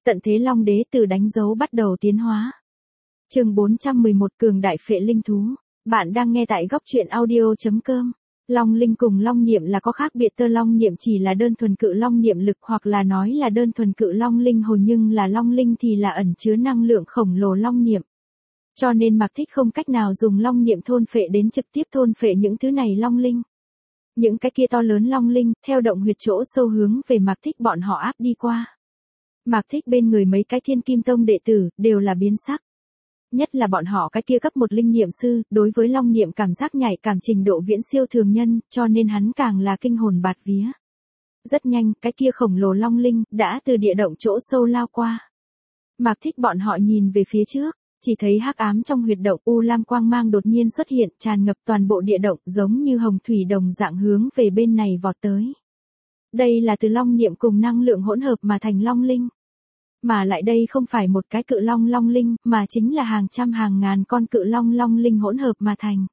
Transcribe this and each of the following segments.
Tận thế Long Đế từ đánh dấu bắt đầu tiến hóa. Chương 411 Cường đại phệ linh thú. Bạn đang nghe tại góc truyện audio.com. Long linh cùng long niệm là có khác biệt, tơ long niệm chỉ là đơn thuần cự long niệm lực, hoặc là nói là đơn thuần cự long linh hồn, nhưng là long linh thì là ẩn chứa năng lượng khổng lồ long niệm. Cho nên Mạc Thích không cách nào dùng long niệm thôn phệ đến trực tiếp thôn phệ những thứ này long linh. Những cái kia to lớn long linh, theo động huyệt chỗ sâu hướng về Mạc Thích bọn họ áp đi qua. Mạc Thích bên người mấy cái Thiên Kim Tông đệ tử, đều là biến sắc. Nhất là bọn họ cái kia cấp một linh niệm sư, đối với long niệm cảm giác nhạy cảm trình độ viễn siêu thường nhân, cho nên hắn càng là kinh hồn bạt vía. Rất nhanh, cái kia khổng lồ long linh, đã từ địa động chỗ sâu lao qua. Mạc Thích bọn họ nhìn về phía trước, chỉ thấy hắc ám trong huyệt động u lam quang mang đột nhiên xuất hiện, tràn ngập toàn bộ địa động, giống như hồng thủy đồng dạng hướng về bên này vọt tới. Đây là từ long niệm cùng năng lượng hỗn hợp mà thành long linh. Mà lại đây không phải một cái cự long long linh, mà chính là hàng trăm hàng ngàn con cự long long linh hỗn hợp mà thành.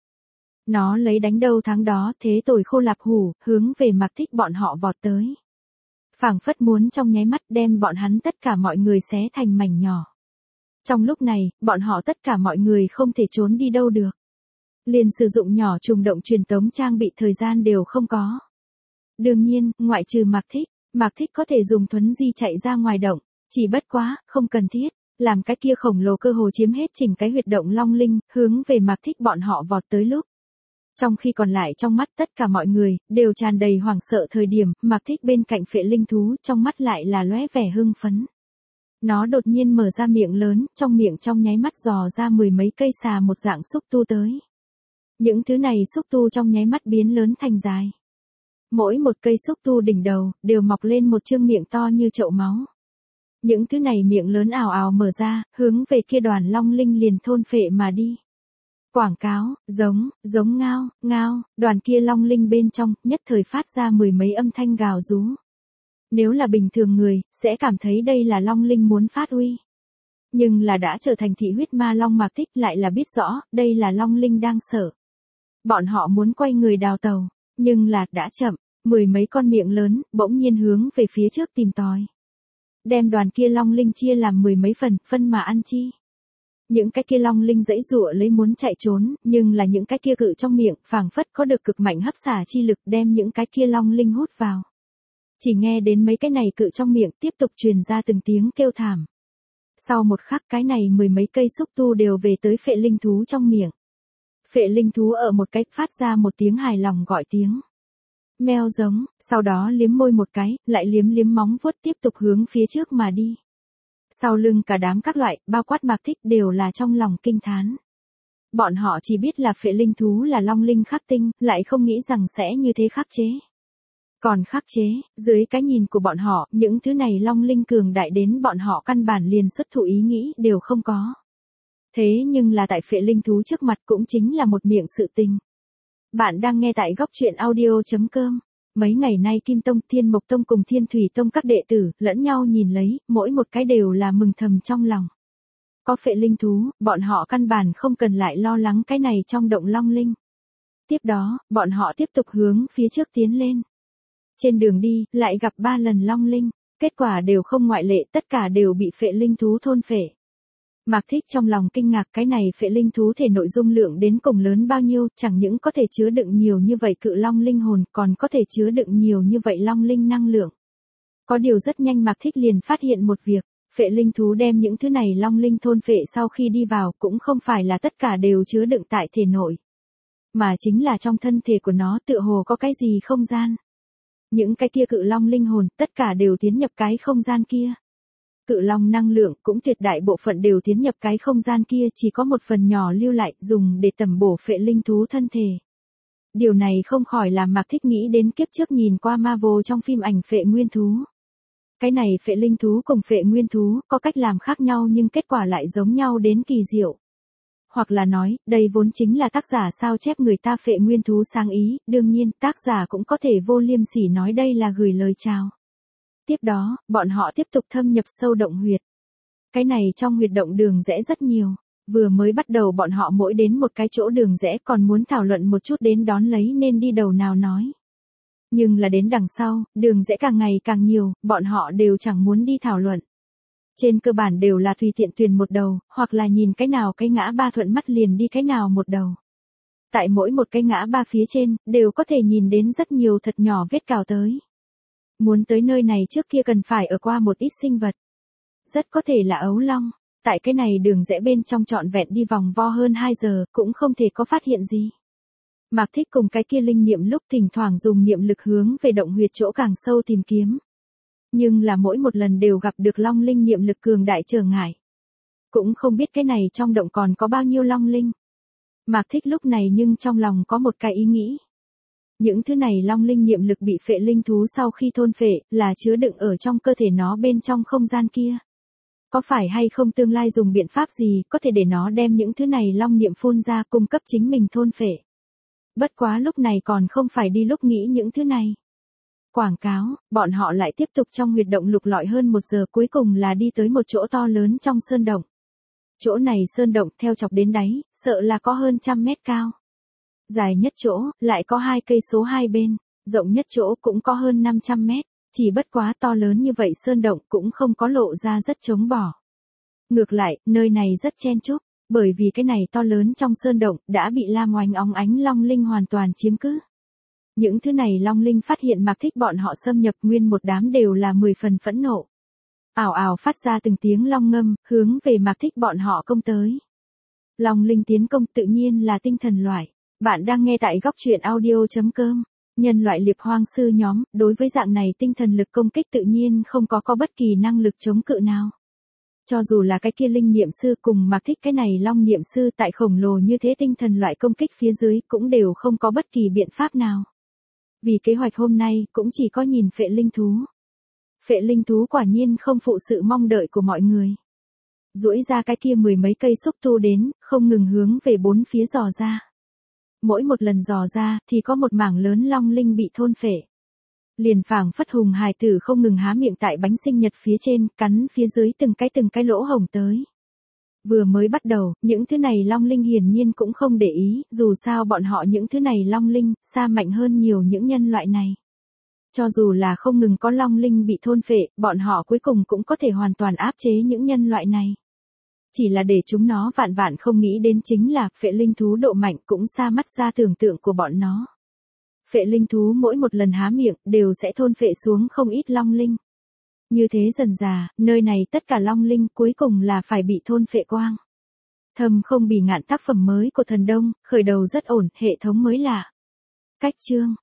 Nó lấy đánh đâu thắng đó, thế tồi khô lạp hủ, hướng về Mạc Thích bọn họ vọt tới. Phảng phất muốn trong nháy mắt đem bọn hắn tất cả mọi người xé thành mảnh nhỏ. Trong lúc này, bọn họ tất cả mọi người không thể trốn đi đâu được. Liền sử dụng nhỏ trùng động truyền tống trang bị thời gian đều không có. Đương nhiên, ngoại trừ Mạc Thích có thể dùng thuấn di chạy ra ngoài động. Chỉ bất quá, không cần thiết, làm cái kia khổng lồ cơ hồ chiếm hết chỉnh cái huyệt động long linh, hướng về Mạc Thích bọn họ vọt tới lúc. Trong khi còn lại trong mắt tất cả mọi người, đều tràn đầy hoảng sợ thời điểm, Mạc Thích bên cạnh phệ linh thú, trong mắt lại là lóe vẻ hưng phấn. Nó đột nhiên mở ra miệng lớn, trong miệng trong nháy mắt dò ra mười mấy cây xà một dạng xúc tu tới. Những thứ này xúc tu trong nháy mắt biến lớn thành dài. Mỗi một cây xúc tu đỉnh đầu, đều mọc lên một chương miệng to như chậu máu. Những thứ này miệng lớn ào ào mở ra, hướng về kia đoàn long linh liền thôn phệ mà đi. Quảng cáo, giống ngao, đoàn kia long linh bên trong, nhất thời phát ra mười mấy âm thanh gào rú. Nếu là bình thường người, sẽ cảm thấy đây là long linh muốn phát uy. Nhưng là đã trở thành thị huyết ma long Mạc Thích lại là biết rõ, đây là long linh đang sợ. Bọn họ muốn quay người đào tàu, nhưng là đã chậm, mười mấy con miệng lớn, bỗng nhiên hướng về phía trước tìm tòi. Đem đoàn kia long linh chia làm mười mấy phân mà ăn chi. Những cái kia long linh giãy giụa lấy muốn chạy trốn, nhưng là những cái kia cự trong miệng, phảng phất có được cực mạnh hấp xả chi lực đem những cái kia long linh hút vào. Chỉ nghe đến mấy cái này cự trong miệng tiếp tục truyền ra từng tiếng kêu thảm. Sau một khắc cái này mười mấy cây xúc tu đều về tới phệ linh thú trong miệng. Phệ linh thú ở một cách phát ra một tiếng hài lòng gọi tiếng. Meo giống, sau đó liếm môi một cái, lại liếm móng vuốt tiếp tục hướng phía trước mà đi. Sau lưng cả đám các loại, bao quát Mạc Thích đều là trong lòng kinh thán. Bọn họ chỉ biết là phệ linh thú là long linh khắc tinh, lại không nghĩ rằng sẽ như thế khắc chế. Còn khắc chế, dưới cái nhìn của bọn họ, những thứ này long linh cường đại đến bọn họ căn bản liền xuất thủ ý nghĩ đều không có. Thế nhưng là tại phệ linh thú trước mặt cũng chính là một miệng sự tình. Bạn đang nghe tại góc truyện audio.com. Mấy ngày nay Kim Tông, Thiên Mộc Tông cùng Thiên Thủy Tông các đệ tử, lẫn nhau nhìn lấy, mỗi một cái đều là mừng thầm trong lòng. Có phệ linh thú, bọn họ căn bản không cần lại lo lắng cái này trong động long linh. Tiếp đó, bọn họ tiếp tục hướng phía trước tiến lên. Trên đường đi, lại gặp 3 lần long linh, kết quả đều không ngoại lệ, tất cả đều bị phệ linh thú thôn phệ. Mạc Thích trong lòng kinh ngạc cái này phệ linh thú thể nội dung lượng đến cùng lớn bao nhiêu, chẳng những có thể chứa đựng nhiều như vậy cự long linh hồn, còn có thể chứa đựng nhiều như vậy long linh năng lượng. Có điều rất nhanh Mạc Thích liền phát hiện một việc, phệ linh thú đem những thứ này long linh thôn phệ sau khi đi vào cũng không phải là tất cả đều chứa đựng tại thể nội. Mà chính là trong thân thể của nó tựa hồ có cái gì không gian. Những cái kia cự long linh hồn, tất cả đều tiến nhập cái không gian kia. Cự long năng lượng cũng tuyệt đại bộ phận đều tiến nhập cái không gian kia, chỉ có một phần nhỏ lưu lại dùng để tẩm bổ phệ linh thú thân thể. Điều này không khỏi làm Mạc Thích nghĩ đến kiếp trước nhìn qua Marvel trong phim ảnh phệ nguyên thú. Cái này phệ linh thú cùng phệ nguyên thú có cách làm khác nhau nhưng kết quả lại giống nhau đến kỳ diệu. Hoặc là nói, đây vốn chính là tác giả sao chép người ta phệ nguyên thú sáng ý, đương nhiên tác giả cũng có thể vô liêm sỉ nói đây là gửi lời chào. Tiếp đó, bọn họ tiếp tục thâm nhập sâu động huyệt. Cái này trong huyệt động đường rẽ rất nhiều. Vừa mới bắt đầu bọn họ mỗi đến một cái chỗ đường rẽ còn muốn thảo luận một chút đến đón lấy nên đi đầu nào nói. Nhưng là đến đằng sau, đường rẽ càng ngày càng nhiều, bọn họ đều chẳng muốn đi thảo luận. Trên cơ bản đều là tùy tiện tuyển một đầu, hoặc là nhìn cái nào cái ngã ba thuận mắt liền đi cái nào một đầu. Tại mỗi một cái ngã ba phía trên, đều có thể nhìn đến rất nhiều thật nhỏ vết cào tới. Muốn tới nơi này trước kia cần phải ở qua một ít sinh vật. Rất có thể là ấu long. Tại cái này đường rẽ bên trong trọn vẹn đi vòng vo hơn 2 giờ, cũng không thể có phát hiện gì. Mạc Thích cùng cái kia linh niệm lúc thỉnh thoảng dùng niệm lực hướng về động huyệt chỗ càng sâu tìm kiếm. Nhưng là mỗi một lần đều gặp được long linh niệm lực cường đại trở ngại. Cũng không biết cái này trong động còn có bao nhiêu long linh. Mạc Thích lúc này nhưng trong lòng có một cái ý nghĩ. Những thứ này long linh niệm lực bị phệ linh thú sau khi thôn phệ, là chứa đựng ở trong cơ thể nó bên trong không gian kia. Có phải hay không tương lai dùng biện pháp gì có thể để nó đem những thứ này long niệm phun ra cung cấp chính mình thôn phệ. Bất quá lúc này còn không phải đi lúc nghĩ những thứ này. Quảng cáo, bọn họ lại tiếp tục trong huyệt động lục lọi hơn 1 giờ, cuối cùng là đi tới một chỗ to lớn trong sơn động. Chỗ này sơn động theo chọc đến đáy, sợ là có hơn 100 mét cao. Dài nhất chỗ, lại có 2 cây số hai bên, rộng nhất chỗ cũng có hơn 500 mét. Chỉ bất quá to lớn như vậy sơn động cũng không có lộ ra rất trống bỏ. Ngược lại, nơi này rất chen chúc, bởi vì cái này to lớn trong sơn động đã bị lam oánh óng ánh long linh hoàn toàn chiếm cứ. Những thứ này long linh phát hiện Mạc Thích bọn họ xâm nhập, nguyên một đám đều là 10 phần phẫn nộ. Ảo ảo phát ra từng tiếng long ngâm, hướng về Mạc Thích bọn họ công tới. Long linh tiến công tự nhiên là tinh thần loại. Bạn đang nghe tại góc truyện audio.com. Nhân loại liệp hoang sư nhóm, đối với dạng này tinh thần lực công kích tự nhiên không có bất kỳ năng lực chống cự nào. Cho dù là cái kia linh niệm sư cùng Mạc Thích cái này long niệm sư tại khổng lồ như thế tinh thần loại công kích phía dưới cũng đều không có bất kỳ biện pháp nào. Vì kế hoạch hôm nay cũng chỉ có nhìn phệ linh thú. Phệ linh thú quả nhiên không phụ sự mong đợi của mọi người. Duỗi ra cái kia 10 mấy cây xúc tu đến, không ngừng hướng về bốn phía dò ra. Mỗi một lần dò ra thì có một mảng lớn long linh bị thôn phệ. Liền phảng phất hùng hài tử không ngừng há miệng tại bánh sinh nhật phía trên, cắn phía dưới từng cái lỗ hổng tới. Vừa mới bắt đầu, những thứ này long linh hiển nhiên cũng không để ý, dù sao bọn họ những thứ này long linh, xa mạnh hơn nhiều những nhân loại này. Cho dù là không ngừng có long linh bị thôn phệ, bọn họ cuối cùng cũng có thể hoàn toàn áp chế những nhân loại này. Chỉ là để chúng nó vạn vạn không nghĩ đến chính là phệ linh thú độ mạnh cũng xa mắt ra tưởng tượng của bọn nó. Phệ linh thú mỗi một lần há miệng đều sẽ thôn phệ xuống không ít long linh. Như thế dần dà, nơi này tất cả long linh cuối cùng là phải bị thôn phệ quang. Thầm không bỉ ngạn tác phẩm mới của Thần Đông, khởi đầu rất ổn, hệ thống mới lạ. Cách chương